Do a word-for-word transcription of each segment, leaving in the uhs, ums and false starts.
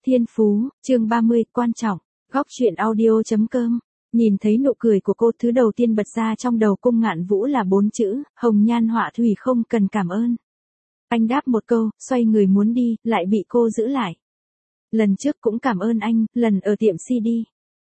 Thiên phú, chương ba mươi, quan trọng, góc truyện audio.com. Nhìn thấy nụ cười của cô, thứ đầu tiên bật ra trong đầu Cung Ngạn Vũ là bốn chữ, hồng nhan họa thủy không cần cảm ơn. Anh đáp một câu, xoay người muốn đi, lại bị cô giữ lại. Lần trước cũng cảm ơn anh, lần ở tiệm xê đê.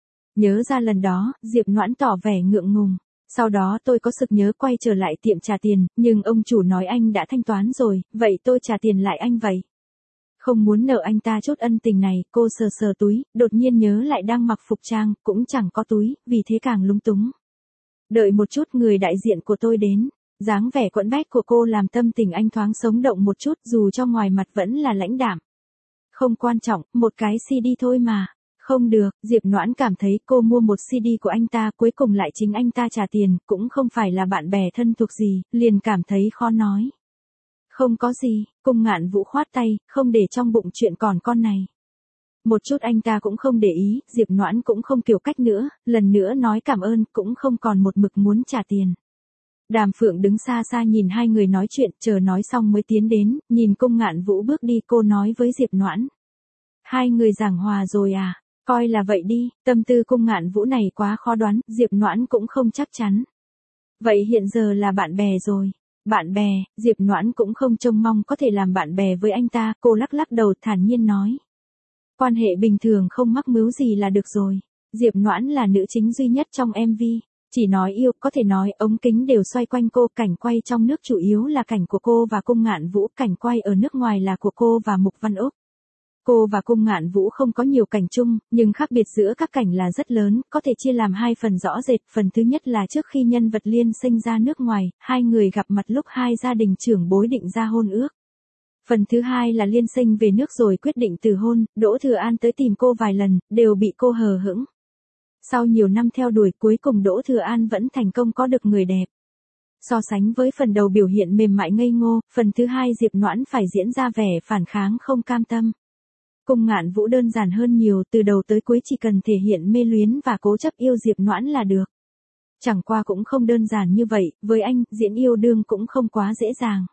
Nhớ ra lần đó, Diệp Noãn tỏ vẻ ngượng ngùng. Sau đó tôi có sực nhớ quay trở lại tiệm trả tiền, nhưng ông chủ nói anh đã thanh toán rồi, vậy tôi trả tiền lại anh vậy. Không muốn nợ anh ta chút ân tình này, cô sờ sờ túi, đột nhiên nhớ lại đang mặc phục trang, cũng chẳng có túi, vì thế càng lúng túng. Đợi một chút, người đại diện của tôi đến. Dáng vẻ quẫn bách của cô làm tâm tình anh thoáng sống động một chút, dù cho ngoài mặt vẫn là lãnh đạm. Không quan trọng, một cái xê đê thôi mà. Không được, Diệp Noãn cảm thấy cô mua một xê đê của anh ta, cuối cùng lại chính anh ta trả tiền, cũng không phải là bạn bè thân thuộc gì, liền cảm thấy khó nói. Không có gì, Cung Ngạn Vũ khoát tay, không để trong bụng chuyện còn con này. Một chút anh ta cũng không để ý, Diệp Noãn cũng không kiểu cách nữa, lần nữa nói cảm ơn, cũng không còn một mực muốn trả tiền. Đàm Phượng đứng xa xa nhìn hai người nói chuyện, chờ nói xong mới tiến đến, nhìn Cung Ngạn Vũ bước đi, cô nói với Diệp Noãn. Hai người giảng hòa rồi à, coi là vậy đi, tâm tư Cung Ngạn Vũ này quá khó đoán, Diệp Noãn cũng không chắc chắn. Vậy hiện giờ là bạn bè rồi. Bạn bè, Diệp Noãn cũng không trông mong có thể làm bạn bè với anh ta, cô lắc lắc đầu thản nhiên nói. Quan hệ bình thường không mắc mứu gì là được rồi. Diệp Noãn là nữ chính duy nhất trong em vê. Chỉ nói yêu, có thể nói ống kính đều xoay quanh cô, cảnh quay trong nước chủ yếu là cảnh của cô và Cung Ngạn Vũ, cảnh quay ở nước ngoài là của cô và Mục Văn Úc. Cô và Cung Ngạn Vũ không có nhiều cảnh chung, nhưng khác biệt giữa các cảnh là rất lớn, có thể chia làm hai phần rõ rệt. Phần thứ nhất là trước khi nhân vật Liên Sinh ra nước ngoài, hai người gặp mặt lúc hai gia đình trưởng bối định ra hôn ước. Phần thứ hai là Liên Sinh về nước rồi quyết định từ hôn, Đỗ Thừa An tới tìm cô vài lần, đều bị cô hờ hững. Sau nhiều năm theo đuổi, cuối cùng Đỗ Thừa An vẫn thành công có được người đẹp. So sánh với phần đầu biểu hiện mềm mại ngây ngô, phần thứ hai Diệp Noãn phải diễn ra vẻ phản kháng không cam tâm. Cung Ngạn Vũ đơn giản hơn nhiều, từ đầu tới cuối chỉ cần thể hiện mê luyến và cố chấp yêu Diệp Noãn là được. Chẳng qua cũng không đơn giản như vậy, với anh, diễn yêu đương cũng không quá dễ dàng.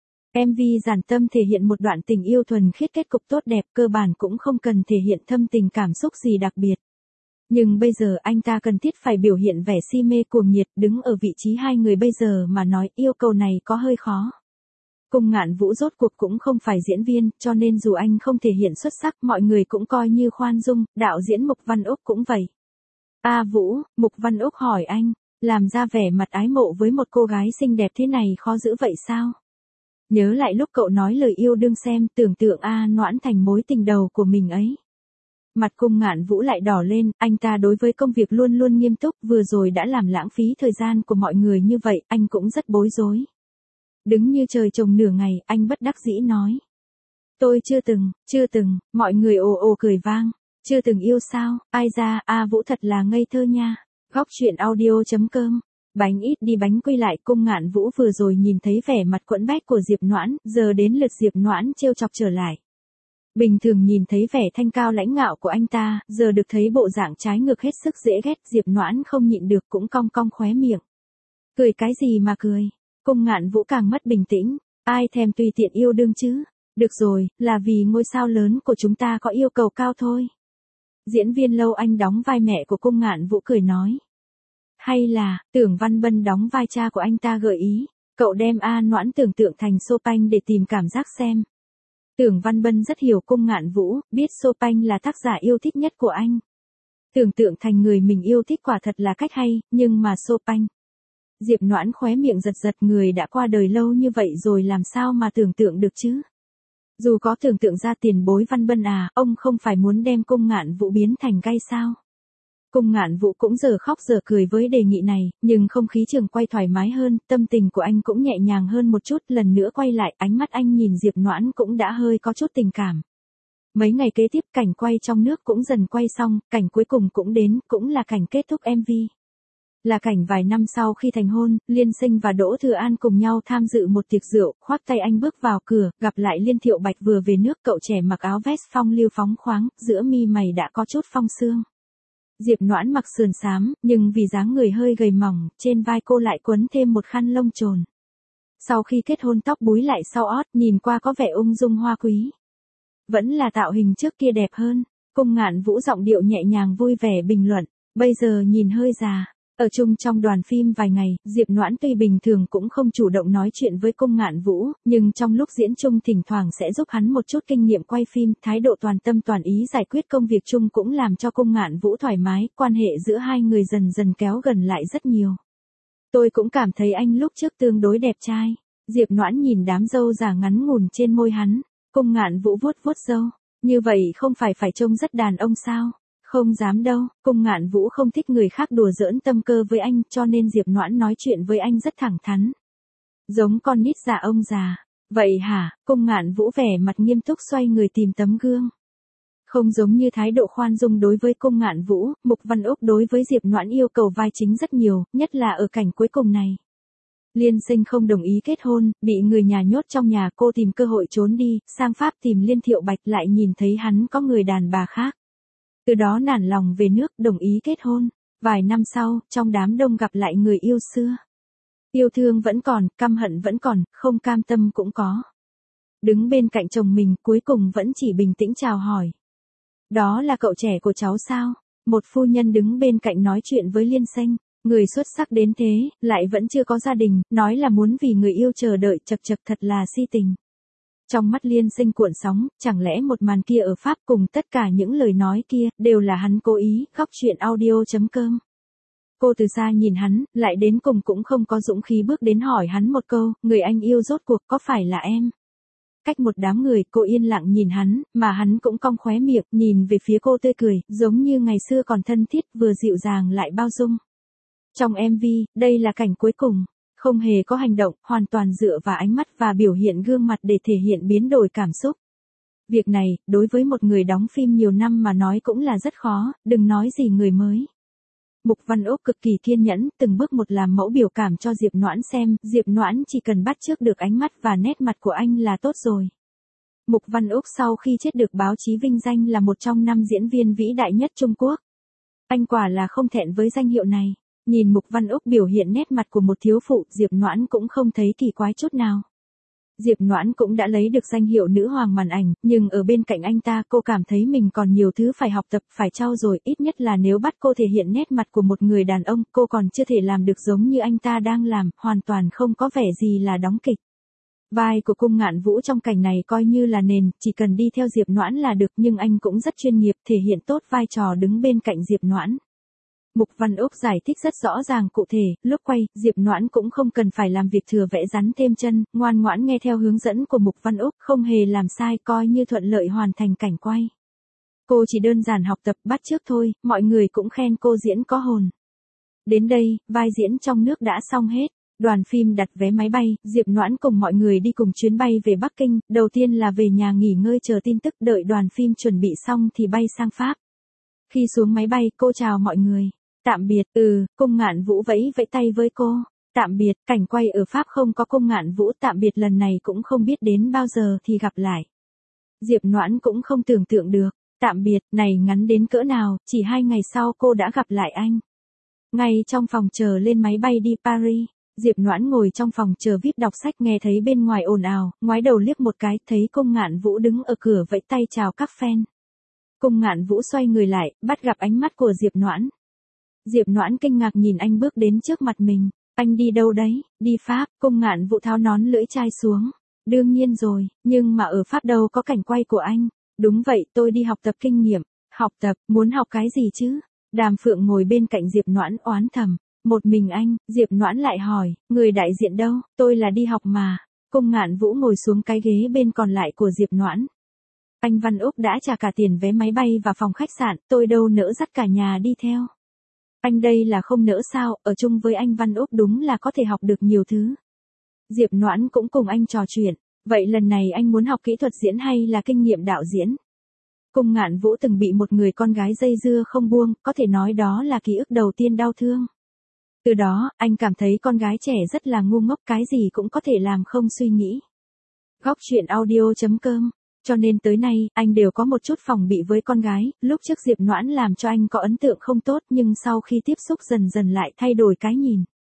em vê giản tâm thể hiện một đoạn tình yêu thuần khiết kết cục tốt đẹp, cơ bản cũng không cần thể hiện thâm tình cảm xúc gì đặc biệt. Nhưng bây giờ anh ta cần thiết phải biểu hiện vẻ si mê cuồng nhiệt, đứng ở vị trí hai người bây giờ mà nói yêu cầu này có hơi khó. Cung Ngạn Vũ rốt cuộc cũng không phải diễn viên, cho nên dù anh không thể hiện xuất sắc, mọi người cũng coi như khoan dung, đạo diễn Mục Văn Úc cũng vậy. A Vũ, Mục Văn Úc hỏi anh, làm ra vẻ mặt ái mộ với một cô gái xinh đẹp thế này khó giữ vậy sao? Nhớ lại lúc cậu nói lời yêu đương xem, tưởng tượng A Noãn thành mối tình đầu của mình ấy. Mặt Cung Ngạn Vũ lại đỏ lên, anh ta đối với công việc luôn luôn nghiêm túc, vừa rồi đã làm lãng phí thời gian của mọi người như vậy, anh cũng rất bối rối. Đứng như trời trồng nửa ngày, anh bất đắc dĩ nói. Tôi chưa từng, chưa từng, mọi người ồ ồ cười vang. Chưa từng yêu sao, ai ra, A Vũ thật là ngây thơ nha. Góc truyện audio.com. Bánh ít đi bánh quy lại, Cung Ngạn Vũ vừa rồi nhìn thấy vẻ mặt quẫn bách của Diệp Noãn, giờ đến lượt Diệp Noãn trêu chọc trở lại. Bình thường nhìn thấy vẻ thanh cao lãnh ngạo của anh ta, giờ được thấy bộ dạng trái ngược hết sức dễ ghét, Diệp Noãn không nhịn được cũng cong cong khóe miệng. Cười cái gì mà cười? Cung Ngạn Vũ càng mất bình tĩnh, ai thèm tùy tiện yêu đương chứ? Được rồi, là vì ngôi sao lớn của chúng ta có yêu cầu cao thôi. Diễn viên Lâu Anh đóng vai mẹ của Cung Ngạn Vũ cười nói. Hay là, Tưởng Văn Bân đóng vai cha của anh ta gợi ý, cậu đem A Noãn tưởng tượng thành Chopin để tìm cảm giác xem. Tưởng Văn Bân rất hiểu Cung Ngạn Vũ, biết Chopin là tác giả yêu thích nhất của anh. Tưởng tượng thành người mình yêu thích quả thật là cách hay, nhưng mà Chopin. Diệp Noãn khóe miệng giật giật, người đã qua đời lâu như vậy rồi làm sao mà tưởng tượng được chứ? Dù có tưởng tượng ra tiền bối Văn Bân à, ông không phải muốn đem Cung Ngạn Vũ biến thành gay sao? Cung Ngạn Vũ cũng giờ khóc giờ cười với đề nghị này, nhưng không khí trường quay thoải mái hơn, tâm tình của anh cũng nhẹ nhàng hơn một chút, lần nữa quay lại, ánh mắt anh nhìn Diệp Noãn cũng đã hơi có chút tình cảm. Mấy ngày kế tiếp cảnh quay trong nước cũng dần quay xong, cảnh cuối cùng cũng đến, cũng là cảnh kết thúc em vê. Là cảnh vài năm sau khi thành hôn, Liên Sinh và Đỗ Thừa An cùng nhau tham dự một tiệc rượu, khoác tay anh bước vào cửa, gặp lại Liên Thiệu Bạch vừa về nước, cậu trẻ mặc áo vest phong lưu phóng khoáng, giữa mi mày đã có chút phong sương. Diệp Noãn mặc sườn xám, nhưng vì dáng người hơi gầy mỏng, trên vai cô lại quấn thêm một khăn lông trồn. Sau khi kết hôn tóc búi lại sau ót, nhìn qua có vẻ ung dung hoa quý. Vẫn là tạo hình trước kia đẹp hơn. Cung Ngạn Vũ giọng điệu nhẹ nhàng vui vẻ bình luận, bây giờ nhìn hơi già. Ở chung trong đoàn phim vài ngày, Diệp Noãn tuy bình thường cũng không chủ động nói chuyện với Cung Ngạn Vũ, nhưng trong lúc diễn chung thỉnh thoảng sẽ giúp hắn một chút kinh nghiệm quay phim, thái độ toàn tâm toàn ý giải quyết công việc chung cũng làm cho Cung Ngạn Vũ thoải mái, quan hệ giữa hai người dần dần kéo gần lại rất nhiều. Tôi cũng cảm thấy anh lúc trước tương đối đẹp trai. Diệp Noãn nhìn đám râu giả ngắn ngủn trên môi hắn, Cung Ngạn Vũ vuốt vuốt râu, như vậy không phải phải trông rất đàn ông sao? Không dám đâu, Cung Ngạn Vũ không thích người khác đùa giỡn tâm cơ với anh, cho nên Diệp Noãn nói chuyện với anh rất thẳng thắn. Giống con nít già ông già. Vậy hả? Cung Ngạn Vũ vẻ mặt nghiêm túc xoay người tìm tấm gương. Không giống như thái độ khoan dung đối với Cung Ngạn Vũ, Mục Văn Úc đối với Diệp Noãn yêu cầu vai chính rất nhiều, nhất là ở cảnh cuối cùng này. Liên Sinh không đồng ý kết hôn, bị người nhà nhốt trong nhà, cô tìm cơ hội trốn đi, sang Pháp tìm Liên Thiệu Bạch, lại nhìn thấy hắn có người đàn bà khác. Từ đó nản lòng về nước, đồng ý kết hôn. Vài năm sau, trong đám đông gặp lại người yêu xưa. Yêu thương vẫn còn, căm hận vẫn còn, không cam tâm cũng có. Đứng bên cạnh chồng mình, cuối cùng vẫn chỉ bình tĩnh chào hỏi. Đó là cậu trẻ của cháu sao? Một phu nhân đứng bên cạnh nói chuyện với Liên Sinh. Người xuất sắc đến thế, lại vẫn chưa có gia đình, nói là muốn vì người yêu chờ đợi, chật chật thật là si tình. Trong mắt Liên Sinh cuộn sóng, chẳng lẽ một màn kia ở Pháp cùng tất cả những lời nói kia, đều là hắn cố ý, Góc Chuyện Audio chấm com. Cô từ xa nhìn hắn, lại đến cùng cũng không có dũng khí bước đến hỏi hắn một câu, người anh yêu rốt cuộc có phải là em? Cách một đám người, cô yên lặng nhìn hắn, mà hắn cũng cong khóe miệng, nhìn về phía cô tươi cười, giống như ngày xưa còn thân thiết, vừa dịu dàng lại bao dung. Trong em vê, đây là cảnh cuối cùng. Không hề có hành động, hoàn toàn dựa vào ánh mắt và biểu hiện gương mặt để thể hiện biến đổi cảm xúc. Việc này, đối với một người đóng phim nhiều năm mà nói cũng là rất khó, đừng nói gì người mới. Mục Văn Úc cực kỳ kiên nhẫn, từng bước một làm mẫu biểu cảm cho Diệp Noãn xem, Diệp Noãn chỉ cần bắt chước được ánh mắt và nét mặt của anh là tốt rồi. Mục Văn Úc sau khi chết được báo chí vinh danh là một trong năm diễn viên vĩ đại nhất Trung Quốc. Anh quả là không thẹn với danh hiệu này. Nhìn Mục Văn Úc biểu hiện nét mặt của một thiếu phụ, Diệp Noãn cũng không thấy kỳ quái chút nào. Diệp Noãn cũng đã lấy được danh hiệu nữ hoàng màn ảnh, nhưng ở bên cạnh anh ta cô cảm thấy mình còn nhiều thứ phải học tập, phải trau dồi, ít nhất là nếu bắt cô thể hiện nét mặt của một người đàn ông, cô còn chưa thể làm được giống như anh ta đang làm, hoàn toàn không có vẻ gì là đóng kịch. Vai của Cung Ngạn Vũ trong cảnh này coi như là nền, chỉ cần đi theo Diệp Noãn là được, nhưng anh cũng rất chuyên nghiệp, thể hiện tốt vai trò đứng bên cạnh Diệp Noãn. Mục Văn Úc giải thích rất rõ ràng cụ thể, lúc quay, Diệp Noãn cũng không cần phải làm việc thừa vẽ rắn thêm chân, ngoan ngoãn nghe theo hướng dẫn của Mục Văn Úc, không hề làm sai, coi như thuận lợi hoàn thành cảnh quay. Cô chỉ đơn giản học tập bắt chước thôi, mọi người cũng khen cô diễn có hồn. Đến đây, vai diễn trong nước đã xong hết. Đoàn phim đặt vé máy bay, Diệp Noãn cùng mọi người đi cùng chuyến bay về Bắc Kinh, đầu tiên là về nhà nghỉ ngơi chờ tin tức, đợi đoàn phim chuẩn bị xong thì bay sang Pháp. Khi xuống máy bay, cô chào mọi người. Tạm biệt, ừ, Cung Ngạn Vũ vẫy vẫy tay với cô. Tạm biệt, cảnh quay ở Pháp không có Cung Ngạn Vũ, tạm biệt lần này cũng không biết đến bao giờ thì gặp lại. Diệp Noãn cũng không tưởng tượng được, tạm biệt, này ngắn đến cỡ nào, chỉ hai ngày sau cô đã gặp lại anh. Ngay trong phòng chờ lên máy bay đi Paris, Diệp Noãn ngồi trong phòng chờ vê i pê đọc sách nghe thấy bên ngoài ồn ào, ngoái đầu liếc một cái, thấy Cung Ngạn Vũ đứng ở cửa vẫy tay chào các fan. Cung Ngạn Vũ xoay người lại, bắt gặp ánh mắt của Diệp Noãn. Diệp Noãn kinh ngạc nhìn anh bước đến trước mặt mình. Anh đi đâu đấy? Đi Pháp. Cung Ngạn Vũ tháo nón lưỡi chai xuống. Đương nhiên rồi, nhưng mà ở Pháp đâu có cảnh quay của anh. Đúng vậy, tôi đi học tập kinh nghiệm. Học tập, muốn học cái gì chứ? Đàm Phượng ngồi bên cạnh Diệp Noãn oán thầm. Một mình anh, Diệp Noãn lại hỏi, người đại diện đâu? Tôi là đi học mà. Cung Ngạn Vũ ngồi xuống cái ghế bên còn lại của Diệp Noãn. Anh Văn Úc đã trả cả tiền vé máy bay và phòng khách sạn, tôi đâu nỡ dắt cả nhà đi theo. Anh đây là không nỡ sao, ở chung với anh Văn Úc đúng là có thể học được nhiều thứ. Diệp Noãn cũng cùng anh trò chuyện, vậy lần này anh muốn học kỹ thuật diễn hay là kinh nghiệm đạo diễn? Cung Ngạn Vũ từng bị một người con gái dây dưa không buông, có thể nói đó là ký ức đầu tiên đau thương. Từ đó, anh cảm thấy con gái trẻ rất là ngu ngốc, cái gì cũng có thể làm không suy nghĩ. Góc Chuyện Audio chấm com. Cho nên tới nay, anh đều có một chút phòng bị với con gái, lúc trước Diệp Noãn làm cho anh có ấn tượng không tốt nhưng sau khi tiếp xúc dần dần lại thay đổi cái nhìn.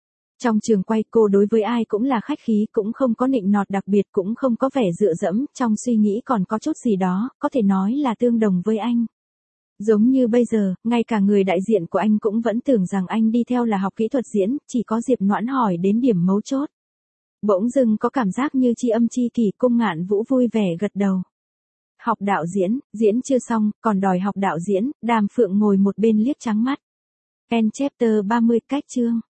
Trong trường quay cô đối với ai cũng là khách khí, cũng không có nịnh nọt đặc biệt, cũng không có vẻ dựa dẫm, trong suy nghĩ còn có chút gì đó, có thể nói là tương đồng với anh. Giống như bây giờ, ngay cả người đại diện của anh cũng vẫn tưởng rằng anh đi theo là học kỹ thuật diễn, chỉ có Diệp Noãn hỏi đến điểm mấu chốt. Bỗng dưng có cảm giác như tri âm tri kỷ, Cung Ngạn Vũ vui vẻ gật đầu. Học đạo diễn, diễn chưa xong, còn đòi học đạo diễn, Đàm Phượng ngồi một bên liếc trắng mắt. End chapter ba mươi, cách chương.